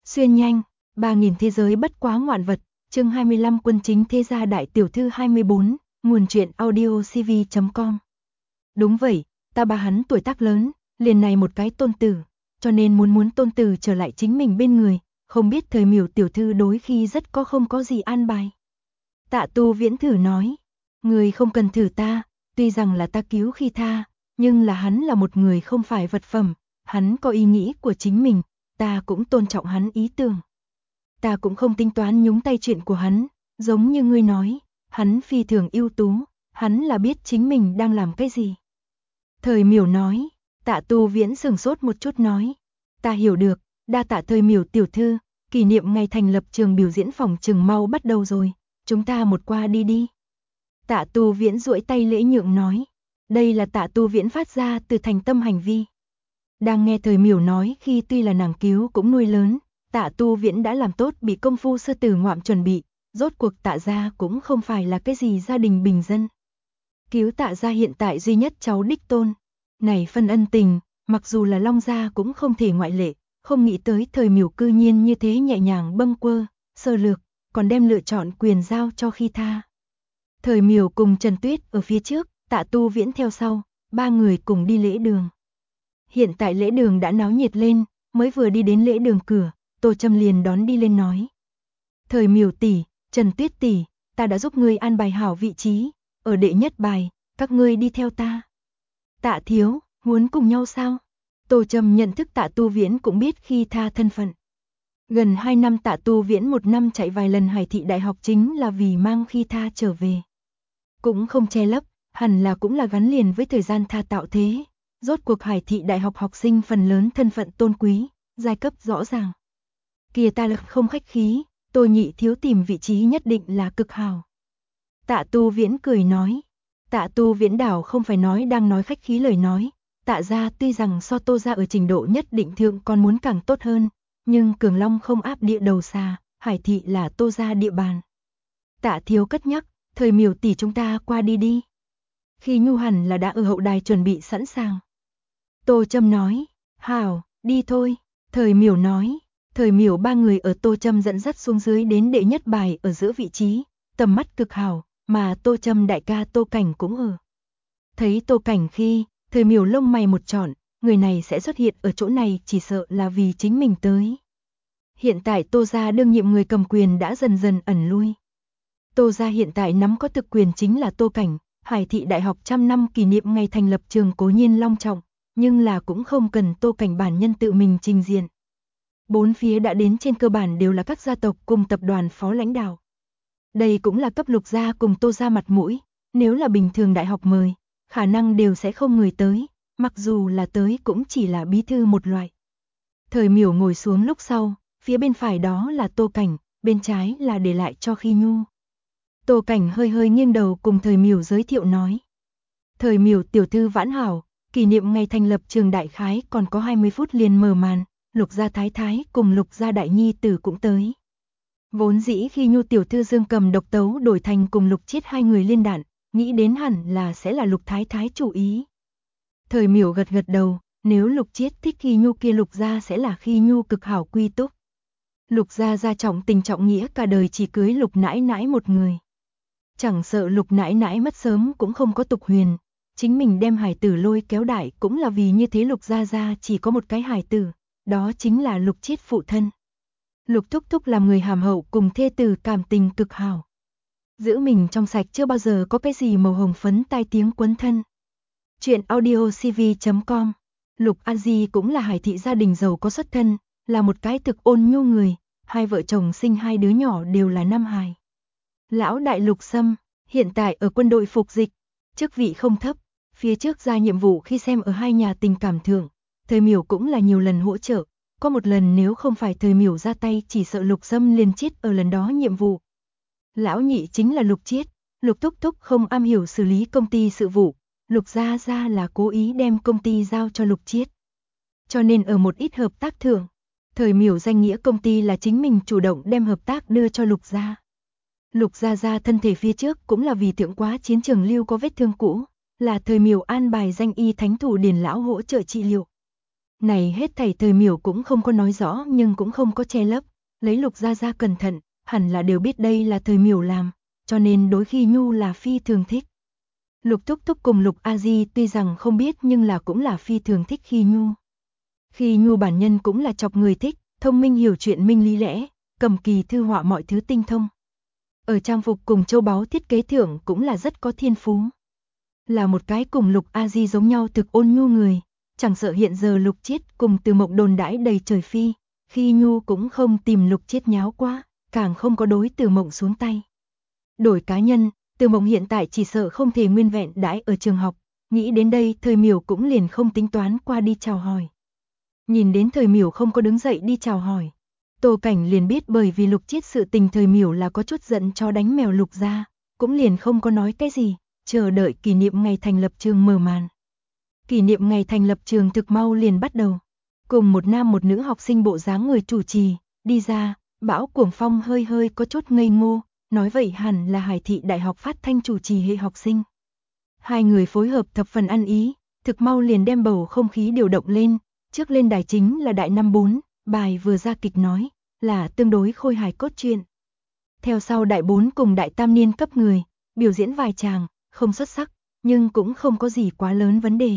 Xuyên nhanh, 3000 thế giới bất quá ngoạn vật, chương 25 quân chính thế gia đại tiểu thư 24, nguồn truyện audiocv.com. Đúng vậy, ta ba hắn tuổi tác lớn, liền này một cái tôn tử, cho nên muốn tôn tử trở lại chính mình bên người, không biết thời Miểu tiểu thư đối khi rất có không có gì an bài. Tạ Tu Viễn thử nói, người không cần thử ta, tuy rằng là ta cứu khi tha, nhưng là hắn là một người không phải vật phẩm, hắn có ý nghĩ của chính mình, ta cũng tôn trọng hắn ý tưởng. Ta cũng không tính toán nhúng tay chuyện của hắn, giống như ngươi nói, hắn phi thường ưu tú, hắn là biết chính mình đang làm cái gì. Thời Miểu nói, Tạ Tu Viễn sửng sốt một chút nói, ta hiểu được, đa tạ Thời Miểu tiểu thư, kỷ niệm ngày thành lập trường biểu diễn phòng chừng mau bắt đầu rồi, chúng ta một qua đi đi. Tạ Tu Viễn duỗi tay lễ nhượng nói, đây là Tạ Tu Viễn phát ra từ thành tâm hành vi. Đang nghe Thời Miểu nói khi tuy là nàng cứu cũng nuôi lớn, Tạ Tu Viễn đã làm tốt bị công phu sư tử ngoạm chuẩn bị, rốt cuộc Tạ gia cũng không phải là cái gì gia đình bình dân. Cứu Tạ gia hiện tại duy nhất cháu đích tôn, này phân ân tình, mặc dù là Long gia cũng không thể ngoại lệ, không nghĩ tới Thời Miểu cư nhiên như thế nhẹ nhàng bâng quơ, sơ lược, còn đem lựa chọn quyền giao cho khi tha. Thời Miểu cùng Trần Tuyết ở phía trước, Tạ Tu Viễn theo sau, ba người cùng đi lễ đường. Hiện tại lễ đường đã náo nhiệt lên, mới vừa đi đến lễ đường cửa, Tô Trâm liền đón đi lên nói. Thời Miểu tỷ, Trần Tuyết tỷ, ta đã giúp ngươi an bài hảo vị trí, ở đệ nhất bài, các ngươi đi theo ta. Tạ thiếu, muốn cùng nhau sao? Tô Trâm nhận thức Tạ Tu Viễn cũng biết khi tha thân phận. Gần 2 năm Tạ Tu Viễn một năm chạy vài lần Hải Thị Đại học chính là vì mang khi tha trở về. Cũng không che lấp, hẳn là cũng là gắn liền với thời gian tha tạo thế. Rốt cuộc Hải Thị Đại học học sinh phần lớn thân phận tôn quý, giai cấp rõ ràng. Kìa ta lực không khách khí, Tô nhị thiếu tìm vị trí nhất định là cực hảo. Tạ Tu Viễn cười nói. Tạ Tu Viễn đảo không phải nói đang nói khách khí lời nói. Tạ gia tuy rằng so Tô gia ở trình độ nhất định thượng còn muốn càng tốt hơn, nhưng Cường Long không áp địa đầu xa, Hải Thị là Tô gia địa bàn. Tạ thiếu cất nhắc, Thời Miểu tỷ chúng ta qua đi đi. Khi Nhu hẳn là đã ở hậu đài chuẩn bị sẵn sàng. Tô Trâm nói, hảo, đi thôi. Thời Miểu nói, Thời Miểu ba người ở Tô Trâm dẫn dắt xuống dưới đến đệ nhất bài ở giữa vị trí, tầm mắt cực hảo, mà Tô Trâm đại ca Tô Cảnh cũng ở. Thấy Tô Cảnh khi, Thời Miểu lông mày một trọn, người này sẽ xuất hiện ở chỗ này chỉ sợ là vì chính mình tới. Hiện tại Tô gia đương nhiệm người cầm quyền đã dần dần ẩn lui. Tô gia hiện tại nắm có thực quyền chính là Tô Cảnh, Hải Thị Đại học 100 năm kỷ niệm ngày thành lập trường cố nhiên long trọng, nhưng là cũng không cần Tô Cảnh bản nhân tự mình trình diện. Bốn phía đã đến trên cơ bản đều là các gia tộc cùng tập đoàn phó lãnh đạo. Đây cũng là cấp Lục gia cùng Tô gia mặt mũi, nếu là bình thường đại học mời, khả năng đều sẽ không người tới, mặc dù là tới cũng chỉ là bí thư một loại. Thời Miểu ngồi xuống lúc sau, phía bên phải đó là Tô Cảnh, bên trái là để lại cho Khi Nhu. Tô Cảnh hơi hơi nghiêng đầu cùng Thời Miểu giới thiệu nói. Thời Miểu tiểu thư vãn hảo, kỷ niệm ngày thành lập trường đại khái còn có 20 phút liền mở màn, Lục gia thái thái cùng Lục gia đại nhi tử cũng tới. Vốn dĩ khi Nhu tiểu thư dương cầm độc tấu đổi thành cùng Lục Chiết hai người liên đạn, nghĩ đến hẳn là sẽ là Lục thái thái chủ ý. Thời Miểu gật gật đầu, nếu Lục Chiết thích Khi Nhu kia Lục gia sẽ là Khi Nhu cực hảo quy túc. Lục gia gia trọng tình trọng nghĩa cả đời chỉ cưới Lục nãi nãi một người. Chẳng sợ Lục nãi nãi mất sớm cũng không có tục huyền, chính mình đem hài tử lôi kéo đại cũng là vì như thế Lục gia gia chỉ có một cái hài tử, đó chính là Lục Chiết phụ thân. Lục thúc thúc làm người hàm hậu cùng thê tử cảm tình cực hảo. Giữ mình trong sạch chưa bao giờ có cái gì màu hồng phấn tai tiếng quấn thân. Chuyện audiocv.com. Lục An Di cũng là Hải Thị gia đình giàu có xuất thân, là một cái thực ôn nhu người, hai vợ chồng sinh hai đứa nhỏ đều là nam hài. Lão đại Lục Sâm, hiện tại ở quân đội phục dịch, chức vị không thấp, phía trước ra nhiệm vụ khi xem ở hai nhà tình cảm thượng, Thời Miểu cũng là nhiều lần hỗ trợ, có một lần nếu không phải Thời Miểu ra tay chỉ sợ Lục Sâm liền chết ở lần đó nhiệm vụ. Lão nhị chính là Lục Chiết, Lục thúc thúc không am hiểu xử lý công ty sự vụ, Lục gia gia là cố ý đem công ty giao cho Lục Chiết. Cho nên ở một ít hợp tác thượng, Thời Miểu danh nghĩa công ty là chính mình chủ động đem hợp tác đưa cho Lục gia. Lục gia gia thân thể phía trước cũng là vì thượng quá chiến trường lưu có vết thương cũ, là Thời Miểu an bài danh y thánh thủ Điền lão hỗ trợ trị liệu. Này hết thảy Thời Miểu cũng không có nói rõ nhưng cũng không có che lấp, lấy Lục Gia Gia cẩn thận, hẳn là đều biết đây là Thời Miểu làm, cho nên đối Khi Nhu là phi thường thích. Lục Thúc Thúc cùng Lục A Di tuy rằng không biết nhưng là cũng là phi thường thích Khi Nhu. Khi Nhu bản nhân cũng là chọc người thích, thông minh hiểu chuyện minh lý lẽ, cầm kỳ thư họa mọi thứ tinh thông. Ở trang phục cùng châu báu thiết kế thưởng cũng là rất có thiên phú. Là một cái cùng Lục A Di giống nhau thực ôn nhu người, chẳng sợ hiện giờ Lục Chiết cùng Từ Mộng đồn đãi đầy trời phi, Khi Nhu cũng không tìm Lục Chiết nháo quá, càng không có đối Từ Mộng xuống tay. Đổi cá nhân, Từ Mộng hiện tại chỉ sợ không thể nguyên vẹn đãi ở trường học, nghĩ đến đây Thời Miểu cũng liền không tính toán qua đi chào hỏi. Nhìn đến Thời Miểu không có đứng dậy đi chào hỏi, Tô Cảnh liền biết bởi vì Lục Chiết sự tình Thời Miểu là có chút giận cho đánh mèo Lục gia, cũng liền không có nói cái gì, chờ đợi kỷ niệm ngày thành lập trường mở màn. Kỷ niệm ngày thành lập trường thực mau liền bắt đầu, cùng một nam một nữ học sinh bộ dáng người chủ trì, đi ra, Bão Cuồng Phong hơi hơi có chút ngây ngô, nói vậy hẳn là Hải Thị Đại học phát thanh chủ trì hệ học sinh. Hai người phối hợp thập phần ăn ý, thực mau liền đem bầu không khí điều động lên, trước lên đài chính là Đại Năm 4, bài vừa ra kịch nói, là tương đối khôi hài cốt truyện. Theo sau Đại 4 cùng Đại Tam niên cấp người, biểu diễn vài tràng, không xuất sắc, nhưng cũng không có gì quá lớn vấn đề.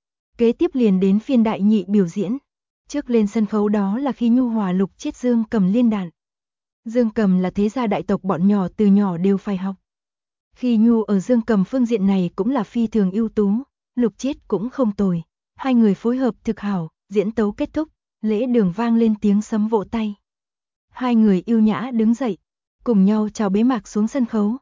Kế tiếp liền đến phiên Đại Nhị biểu diễn. Trước lên sân khấu đó là Khi Nhu hòa Lục Chiết Dương cầm liên đàn. Dương cầm là thế gia đại tộc bọn nhỏ từ nhỏ đều phải học. Khi Nhu ở dương cầm phương diện này cũng là phi thường ưu tú, Lục Chiết cũng không tồi. Hai người phối hợp thực hảo, diễn tấu kết thúc, lễ đường vang lên tiếng sấm vỗ tay. Hai người yêu nhã đứng dậy, cùng nhau chào bế mạc xuống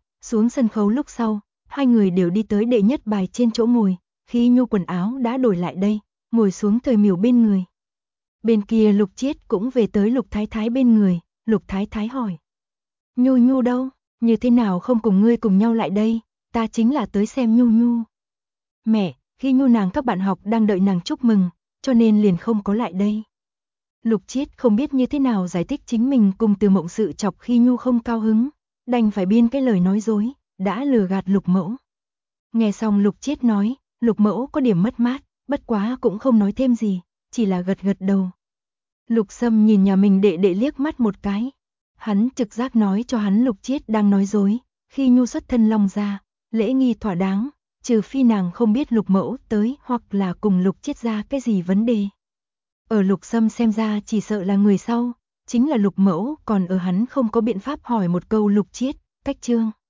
sân khấu lúc sau, hai người đều đi tới đệ nhất bài trên chỗ ngồi, Khi Nhu quần áo đã đổi lại đây, ngồi xuống Thời Miểu bên người. Bên kia Lục Chiết cũng về tới Lục Thái Thái bên người, Lục Thái Thái hỏi. Nhu Nhu đâu, như thế nào không cùng ngươi cùng nhau lại đây, ta chính là tới xem Nhu Nhu. Mẹ, Khi Nhu nàng các bạn học đang đợi nàng chúc mừng, cho nên liền không có lại đây. Lục Chiết không biết như thế nào giải thích chính mình cùng Từ Mộng sự chọc Khi Nhu không cao hứng, đành phải biên cái lời nói dối, đã lừa gạt Lục Mẫu. Nghe xong Lục Chiết nói, Lục Mẫu có điểm mất mát, bất quá cũng không nói thêm gì, chỉ là gật gật đầu. Lục Sâm nhìn nhà mình đệ đệ liếc mắt một cái. Hắn trực giác nói cho hắn Lục Chiết đang nói dối, Khi Nhu xuất thân Long gia, lễ nghi thỏa đáng, trừ phi nàng không biết Lục Mẫu tới hoặc là cùng Lục Chiết ra cái gì vấn đề. Ở Lục Sâm xem ra chỉ sợ là người sau, chính là Lục Mẫu, còn ở hắn không có biện pháp hỏi một câu Lục Chiết, cách trương.